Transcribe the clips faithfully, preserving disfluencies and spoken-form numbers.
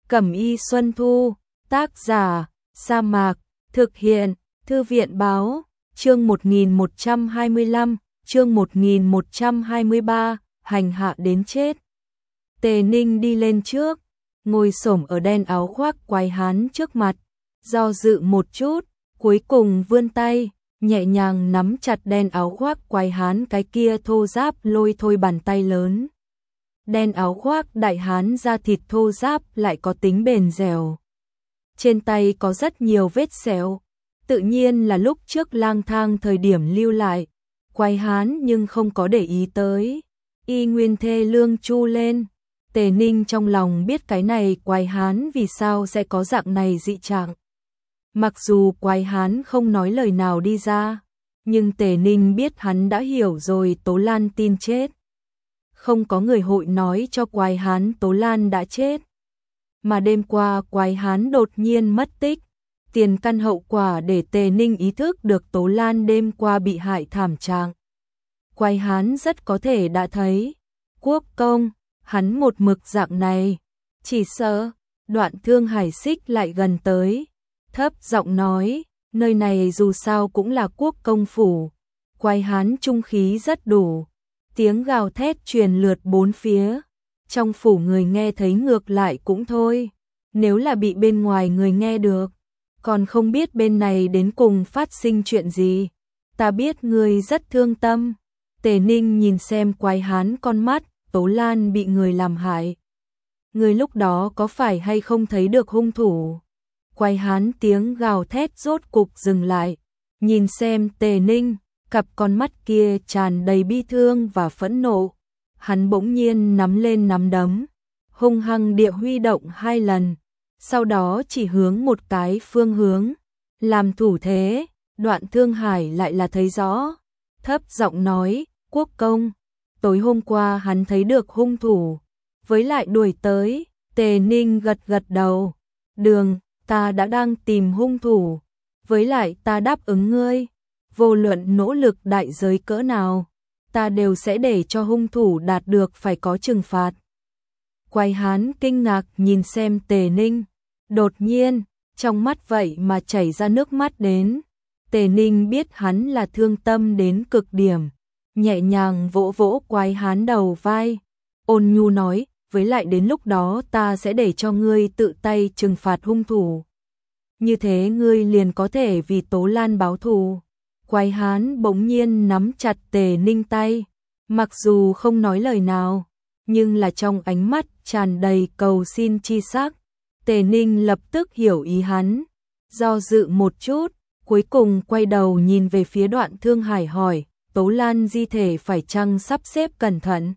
Cẩm y Xuân Thu, tác giả, Sa Mạc, thực hiện, Thư viện báo, chương một nghìn một trăm hai mươi lăm, chương một nghìn một trăm hai mươi ba, hành hạ đến chết. Tề Ninh đi lên trước, ngồi xổm ở đen áo khoác quái hán trước mặt, do dự một chút, cuối cùng vươn tay, nhẹ nhàng nắm chặt đen áo khoác quái hán cái kia thô ráp lôi thôi bàn tay lớn. Đen áo khoác đại hán da thịt thô ráp lại có tính bền dẻo. Trên tay có rất nhiều vết sẹo, tự nhiên là lúc trước lang thang thời điểm lưu lại. Quái hán nhưng không có để ý tới, y nguyên thê lương chu lên. Tề Ninh trong lòng biết cái này quái hán vì sao sẽ có dạng này dị trạng. Mặc dù quái hán không nói lời nào đi ra, nhưng Tề Ninh biết hắn đã hiểu rồi Tố Lan tin chết. Không có người hội nói cho quái hán Tố Lan đã chết. Mà đêm qua quái hán đột nhiên mất tích, tiền căn hậu quả để Tề Ninh ý thức được Tố Lan đêm qua bị hại thảm trạng. Quái hán rất có thể đã thấy Quốc công, hắn một mực dạng này, chỉ sợ. Đoạn Thương Hải xích lại gần tới, thấp giọng nói, nơi này dù sao cũng là quốc công phủ, quái hán trung khí rất đủ. Tiếng gào thét truyền lượt bốn phía, trong phủ người nghe thấy ngược lại cũng thôi, nếu là bị bên ngoài người nghe được, còn không biết bên này đến cùng phát sinh chuyện gì. Ta biết ngươi rất thương tâm. Tề Ninh nhìn xem quái hán con mắt, Tố Lan bị người làm hại. Ngươi lúc đó có phải hay không thấy được hung thủ? Quái hán tiếng gào thét rốt cục dừng lại, nhìn xem Tề Ninh, cặp con mắt kia tràn đầy bi thương và phẫn nộ. Hắn bỗng nhiên nắm lên nắm đấm, hung hăng địa huy động hai lần, sau đó chỉ hướng một cái phương hướng, làm thủ thế. Đoạn Thương Hải lại là thấy rõ, thấp giọng nói, quốc công, tối hôm qua hắn thấy được hung thủ, với lại đuổi tới. Tề Ninh gật gật đầu, đường, ta đã đang tìm hung thủ, với lại ta đáp ứng ngươi, vô luận nỗ lực đại giới cỡ nào, ta đều sẽ để cho hung thủ đạt được phải có trừng phạt. Quái hán kinh ngạc nhìn xem Tề Ninh, đột nhiên, trong mắt vậy mà chảy ra nước mắt đến. Tề Ninh biết hắn là thương tâm đến cực điểm, nhẹ nhàng vỗ vỗ quái hán đầu vai, ôn nhu nói, với lại đến lúc đó ta sẽ để cho ngươi tự tay trừng phạt hung thủ. Như thế ngươi liền có thể vì Tố Lan báo thù. Quái hán bỗng nhiên nắm chặt Tề Ninh tay, mặc dù không nói lời nào, nhưng là trong ánh mắt tràn đầy cầu xin chi sắc. Tề Ninh lập tức hiểu ý hắn, do dự một chút, cuối cùng quay đầu nhìn về phía Đoạn Thương Hải hỏi, Tố Lan di thể phải chăng sắp xếp cẩn thận?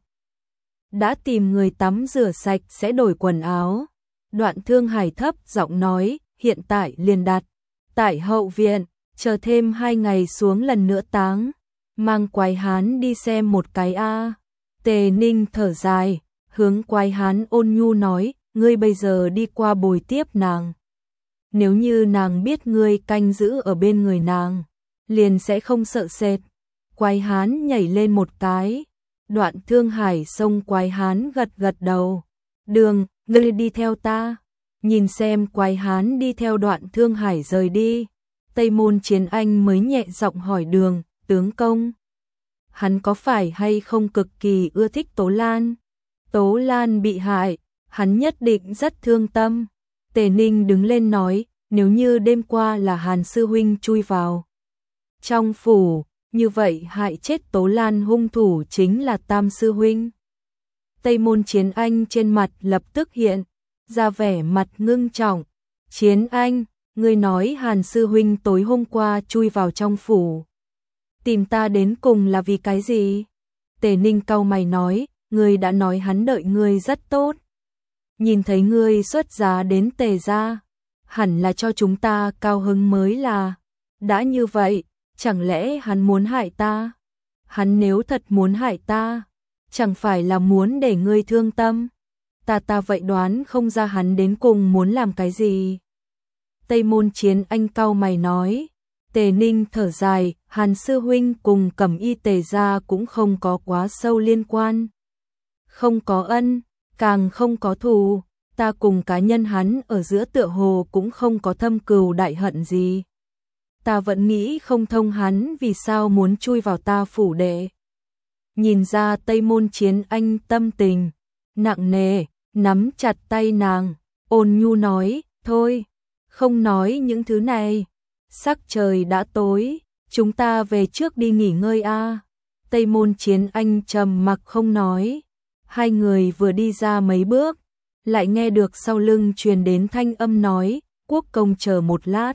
Đã tìm người tắm rửa sạch sẽ đổi quần áo. Đoạn Thương Hải thấp giọng nói, hiện tại liền đặt tại hậu viện, chờ thêm hai ngày xuống lần nữa táng, mang quái hán đi xem một cái a. Tề Ninh thở dài, hướng quái hán ôn nhu nói, ngươi bây giờ đi qua bồi tiếp nàng. Nếu như nàng biết ngươi canh giữ ở bên người nàng, liền sẽ không sợ sệt. Quái hán nhảy lên một cái. Đoạn Thương Hải xông quái hán gật gật đầu. Đường, ngươi đi theo ta. Nhìn xem quái hán đi theo Đoạn Thương Hải rời đi, Tây Môn Chiến Anh mới nhẹ giọng hỏi Đường, tướng công, hắn có phải hay không cực kỳ ưa thích Tố Lan? Tố Lan bị hại, hắn nhất định rất thương tâm. Tề Ninh đứng lên nói, nếu như đêm qua là Hàn sư huynh chui vào trong phủ, như vậy hại chết Tố Lan hung thủ chính là Tam sư huynh. Tây Môn Chiến Anh trên mặt lập tức hiện ra vẻ mặt ngưng trọng. Chiến Anh, ngươi nói Hàn sư huynh tối hôm qua chui vào trong phủ, tìm ta đến cùng là vì cái gì? Tề Ninh cau mày nói, ngươi đã nói hắn đợi ngươi rất tốt. Nhìn thấy ngươi xuất giá đến Tề gia, hẳn là cho chúng ta cao hứng mới là. Đã như vậy, chẳng lẽ hắn muốn hại ta? Hắn nếu thật muốn hại ta, chẳng phải là muốn để ngươi thương tâm? Ta ta vậy đoán không ra hắn đến cùng muốn làm cái gì. Tây Môn Chiến Anh cau mày nói. Tề Ninh thở dài, Hàn sư huynh cùng Cẩm y Tề gia cũng không có quá sâu liên quan. Không có ân, càng không có thù. ta cùng cá nhân hắn ở giữa tựa hồ cũng không có thâm cừu đại hận gì. Ta vẫn nghĩ không thông hắn vì sao muốn chui vào ta phủ đệ. Nhìn ra Tây Môn Chiến Anh tâm tình nặng nề, nắm chặt tay nàng, ôn nhu nói, thôi, không nói những thứ này. Sắc trời đã tối, chúng ta về trước đi nghỉ ngơi a. Tây Môn Chiến Anh trầm mặc không nói. Hai người vừa đi ra mấy bước, lại nghe được sau lưng truyền đến thanh âm nói, Quốc công chờ một lát.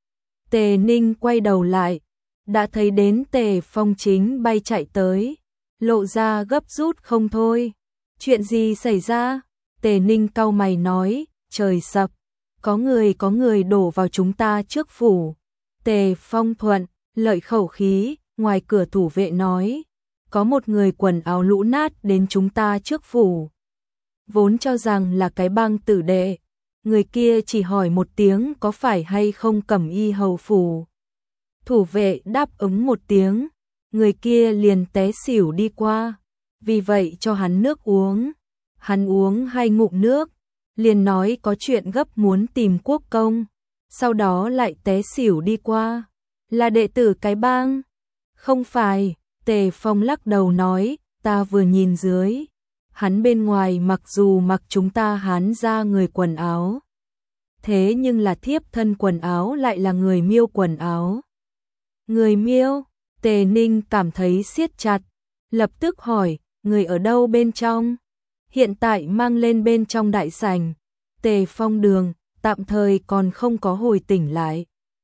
Tề Ninh quay đầu lại, đã thấy đến Tề Phong chính bay chạy tới, lộ ra gấp rút không thôi. Chuyện gì xảy ra? Tề Ninh cau mày nói, trời sập, có người có người đổ vào chúng ta trước phủ. Tề Phong thuận, lợi khẩu khí, ngoài cửa thủ vệ nói, có một người quần áo lũ nát đến chúng ta trước phủ. Vốn cho rằng là cái bang tử đệ, người kia chỉ hỏi một tiếng có phải hay không cẩm y hầu phủ. Thủ vệ đáp ứng một tiếng, người kia liền té xỉu đi qua, vì vậy cho hắn nước uống. Hắn uống hai ngụm nước, liền nói có chuyện gấp muốn tìm quốc công, sau đó lại té xỉu đi qua. Là đệ tử cái bang? Không phải, Tề Phong lắc đầu nói, ta vừa nhìn dưới. Hắn bên ngoài mặc dù mặc chúng ta Hán ra người quần áo, thế nhưng là thiếp thân quần áo lại là người Miêu quần áo. Người Miêu? Tề Ninh cảm thấy siết chặt, lập tức hỏi, người ở đâu bên trong? Hiện tại mang lên bên trong đại sảnh. Tề Phong đường, tạm thời còn không có hồi tỉnh lại.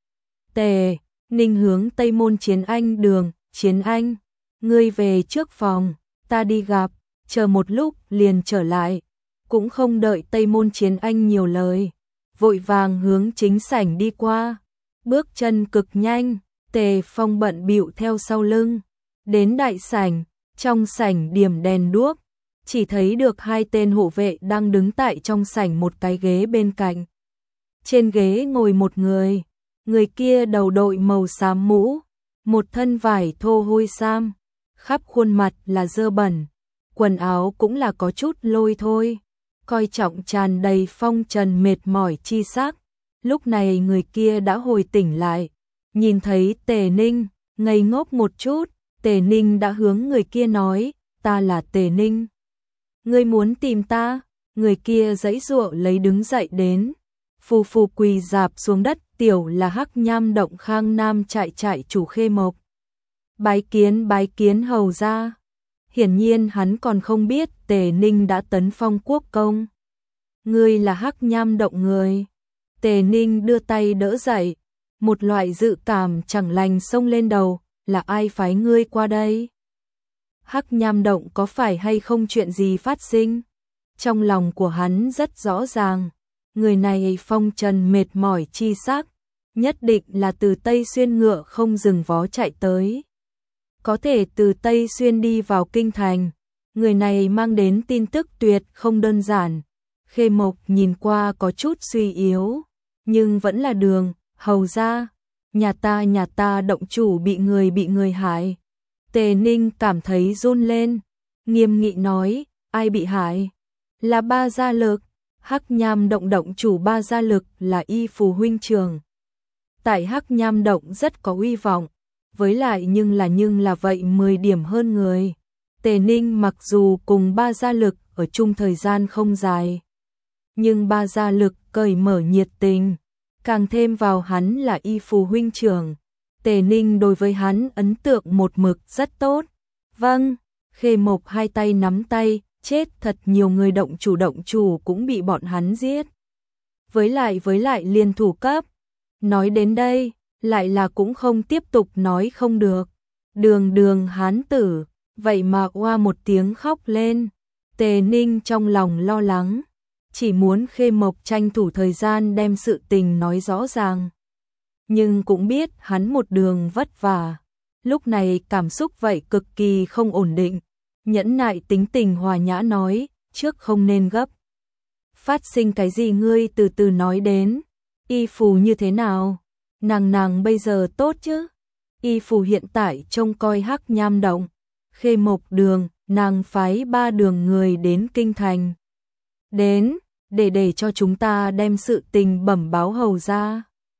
Tề Ninh hướng Tây Môn Chiến Anh đường, Chiến Anh, ngươi về trước phòng, ta đi gặp, chờ một lúc liền trở lại. Cũng không đợi Tây Môn Chiến Anh nhiều lời, vội vàng hướng chính sảnh đi qua, bước chân cực nhanh. Tề Phong bận bịu theo sau lưng, đến đại sảnh, trong sảnh điểm đèn đuốc, chỉ thấy được hai tên hộ vệ đang đứng tại trong sảnh một cái ghế bên cạnh. Trên ghế ngồi một người, người kia đầu đội màu xám mũ, một thân vải thô hôi sam, khắp khuôn mặt là dơ bẩn, quần áo cũng là có chút lôi thôi, coi trọng tràn đầy phong trần mệt mỏi chi sắc. Lúc này người kia đã hồi tỉnh lại, nhìn thấy Tề Ninh, ngây ngốc một chút. Tề Ninh đã hướng người kia nói, ta là Tề Ninh. Ngươi muốn tìm ta? Người kia giãy giụa lấy đứng dậy đến, phù phù quỳ rạp xuống đất, tiểu là Hắc Nham Động Khang Nam trại trại chủ Khê Mộc. Bái kiến bái kiến hầu ra. Hiển nhiên hắn còn không biết Tề Ninh đã tấn phong quốc công. Ngươi là Hắc Nham Động người. Tề Ninh đưa tay đỡ dậy, một loại dự cảm chẳng lành xông lên đầu, là ai phái ngươi qua đây? Hắc Nham Động có phải hay không chuyện gì phát sinh? Trong lòng của hắn rất rõ ràng, người này phong trần mệt mỏi chi sắc, nhất định là từ Tây Xuyên ngựa không dừng vó chạy tới. Có thể từ Tây Xuyên đi vào kinh thành, người này mang đến tin tức tuyệt không đơn giản. Khê Mộc nhìn qua có chút suy yếu, nhưng vẫn là đường, hầu ra, nhà ta nhà ta động chủ bị người bị người hại. Tề Ninh cảm thấy run lên, nghiêm nghị nói, ai bị hại? Là Ba Gia Lực. Hắc Nham Động động chủ Ba Gia Lực là Y Phù huynh trưởng. Tại Hắc Nham Động rất có uy vọng, với lại nhưng là nhưng là vậy mười điểm hơn người. Tề Ninh mặc dù cùng Ba Gia Lực ở chung thời gian không dài, nhưng Ba Gia Lực cởi mở nhiệt tình, càng thêm vào hắn là Y Phù huynh trưởng. Tề Ninh đối với hắn ấn tượng một mực rất tốt. Vâng, Khê Mộc hai tay nắm tay, chết thật nhiều người động chủ động chủ cũng bị bọn hắn giết. Với lại với lại liên thủ cấp. Nói đến đây, lại là cũng không tiếp tục nói không được. Đường đường hán tử, vậy mà oa một tiếng khóc lên. Tề Ninh trong lòng lo lắng, chỉ muốn Khê Mộc tranh thủ thời gian đem sự tình nói rõ ràng. Nhưng cũng biết hắn một đường vất vả, lúc này cảm xúc vậy cực kỳ không ổn định, nhẫn nại tính tình hòa nhã nói, trước không nên gấp. Phát sinh cái gì ngươi từ từ nói đến, Y Phù như thế nào? Nàng nàng bây giờ tốt chứ? Y Phù hiện tại trông coi Hắc Nham Động, Khê Mộc đường, nàng phái ba đường người đến kinh thành. Đến, để để cho chúng ta đem sự tình bẩm báo hầu gia.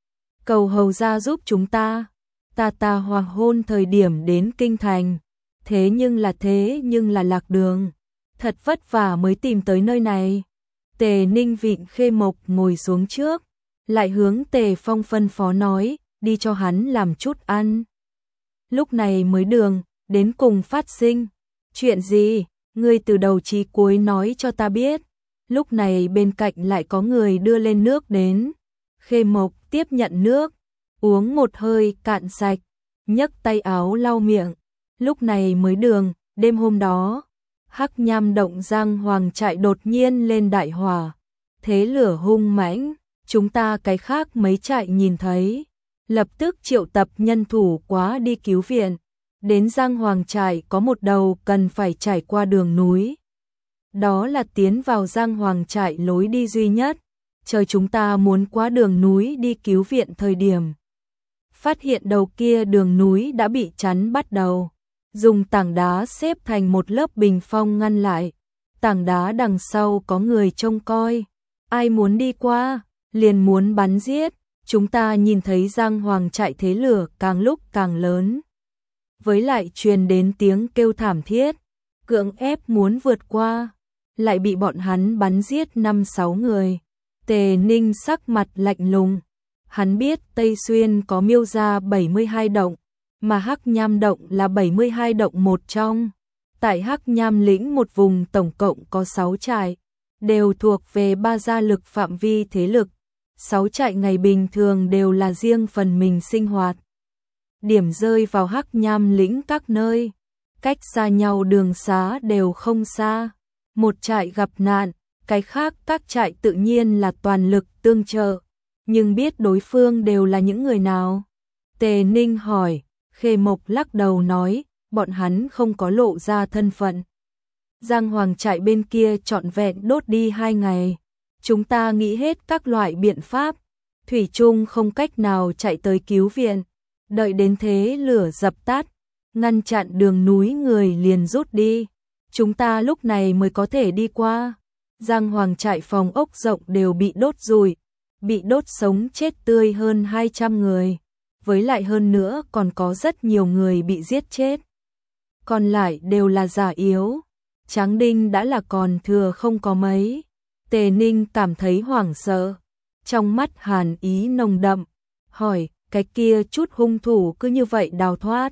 Cầu hầu gia giúp chúng ta. Ta ta hoàng hôn thời điểm đến kinh thành, thế nhưng là thế nhưng là lạc đường, thật vất vả mới tìm tới nơi này. Tề Ninh vịn Khê Mộc ngồi xuống trước, lại hướng Tề Phong phân phó nói, đi cho hắn làm chút ăn. Lúc này mới đường, đến cùng phát sinh. Chuyện gì? Ngươi từ đầu chí cuối nói cho ta biết. Lúc này bên cạnh lại có người đưa lên nước đến. Khê Mộc tiếp nhận nước, uống một hơi cạn sạch, nhấc tay áo lau miệng. Lúc này mới đường, đêm hôm đó, Hắc Nham động Giang Hoàng trại đột nhiên lên đại hỏa. Thế lửa hung mãnh, chúng ta cái khác mấy trại nhìn thấy, lập tức triệu tập nhân thủ quá đi cứu viện. Đến Giang Hoàng trại có một đầu cần phải trải qua đường núi. Đó là tiến vào Giang Hoàng trại lối đi duy nhất. Trời chúng ta muốn qua đường núi đi cứu viện thời điểm, phát hiện đầu kia đường núi đã bị chắn bắt đầu, dùng tảng đá xếp thành một lớp bình phong ngăn lại. Tảng đá đằng sau có người trông coi, ai muốn đi qua, liền muốn bắn giết. Chúng ta nhìn thấy Giang Hoàng trại thế lửa càng lúc càng lớn, với lại truyền đến tiếng kêu thảm thiết, cưỡng ép muốn vượt qua, lại bị bọn hắn bắn giết năm sáu người. Tề Ninh sắc mặt lạnh lùng, hắn biết Tây Xuyên có Miêu gia bảy mươi hai động, mà Hắc Nham động là bảy mươi hai động một trong. Tại Hắc Nham lĩnh một vùng tổng cộng có sáu trại, đều thuộc về ba gia lực phạm vi thế lực. Sáu trại ngày bình thường đều là riêng phần mình sinh hoạt. Điểm rơi vào Hắc Nham lĩnh các nơi, cách xa nhau đường xá đều không xa. Một trại gặp nạn, cái khác các trại tự nhiên là toàn lực tương trợ, nhưng biết đối phương đều là những người nào? Tề Ninh hỏi. Khê Mộc lắc đầu nói, bọn hắn không có lộ ra thân phận. Giang Hoàng trại bên kia trọn vẹn đốt đi hai ngày. Chúng ta nghĩ hết các loại biện pháp, thủy chung không cách nào chạy tới cứu viện. Đợi đến thế lửa dập tắt, ngăn chặn đường núi người liền rút đi. Chúng ta lúc này mới có thể đi qua. Giang Hoàng trại phòng ốc rộng đều bị đốt rùi, bị đốt sống chết tươi hơn hai trăm người. Với lại hơn nữa còn có rất nhiều người bị giết chết. Còn lại đều là già yếu. Tráng đinh đã là còn thừa không có mấy. Tề Ninh cảm thấy hoảng sợ, trong mắt hàn ý nồng đậm, hỏi, cái kia chút hung thủ cứ như vậy đào thoát?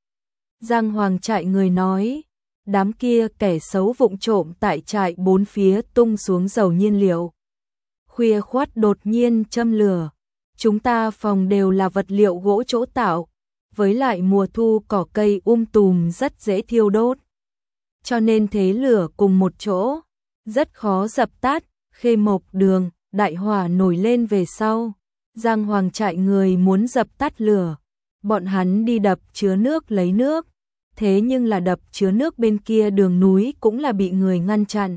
Giang Hoàng trại người nói, đám kia kẻ xấu vụng trộm tại trại bốn phía tung xuống dầu nhiên liệu. Khuya khoắt đột nhiên châm lửa. Chúng ta phòng đều là vật liệu gỗ chỗ tạo, với lại mùa thu cỏ cây um tùm rất dễ thiêu đốt. Cho nên thế lửa cùng một chỗ, rất khó dập tắt. Khê Mộc đường, đại hỏa nổi lên về sau. Giang Hoàng trại người muốn dập tắt lửa, bọn hắn đi đập chứa nước lấy nước. Thế nhưng là đập chứa nước bên kia đường núi cũng là bị người ngăn chặn.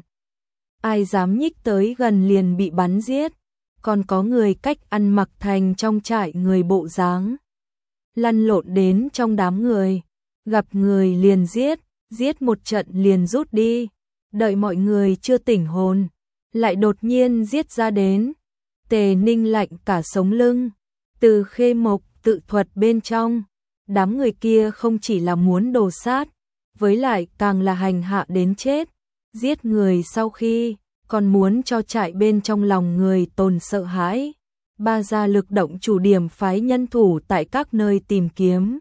Ai dám nhích tới gần liền bị bắn giết. Còn có người cách ăn mặc thành trong trại người bộ dáng, lăn lộn đến trong đám người, gặp người liền giết, giết một trận liền rút đi, đợi mọi người chưa tỉnh hồn, lại đột nhiên giết ra đến. Tề Ninh lạnh cả sống lưng, từ Khê Mộc tự thuật bên trong, đám người kia không chỉ là muốn đồ sát, với lại càng là hành hạ đến chết, giết người sau khi còn muốn cho trại bên trong lòng người tồn sợ hãi. Ba gia lực động chủ điểm phái nhân thủ tại các nơi tìm kiếm,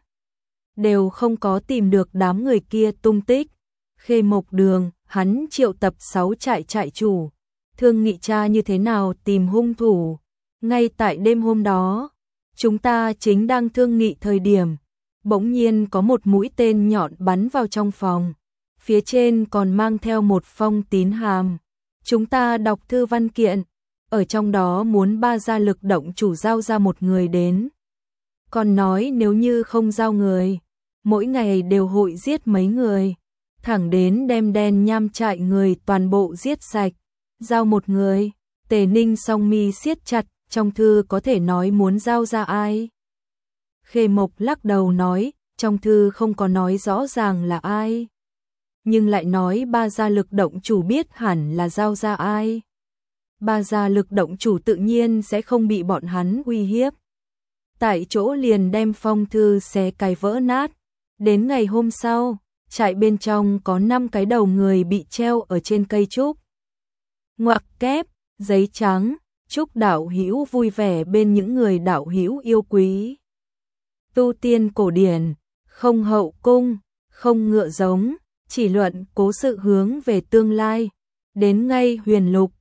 đều không có tìm được đám người kia tung tích. Khê Mộc đường, hắn triệu tập sáu trại trại chủ, thương nghị tra như thế nào tìm hung thủ. Ngay tại đêm hôm đó, chúng ta chính đang thương nghị thời điểm, bỗng nhiên có một mũi tên nhọn bắn vào trong phòng, phía trên còn mang theo một phong tín hàm. Chúng ta đọc thư văn kiện, ở trong đó muốn ba gia lực động chủ giao ra một người đến. Còn nói nếu như không giao người, mỗi ngày đều hội giết mấy người, thẳng đến đem đen nham trại người toàn bộ giết sạch. Giao một người. Tề Ninh song mi siết chặt, trong thư có thể nói muốn giao ra ai? Khê Mộc lắc đầu nói, trong thư không có nói rõ ràng là ai, nhưng lại nói ba gia lực động chủ biết hẳn là giao ra ai. Ba gia lực động chủ tự nhiên sẽ không bị bọn hắn uy hiếp. Tại chỗ liền đem phong thư xé cái vỡ nát. Đến ngày hôm sau, trại bên trong có năm cái đầu người bị treo ở trên cây trúc. Ngoặc kép, giấy trắng, chúc đạo hữu vui vẻ bên những người đạo hữu yêu quý. Tu tiên cổ điển, không hậu cung, không ngựa giống, chỉ luận cố sự hướng về tương lai. Đến ngay huyền lục,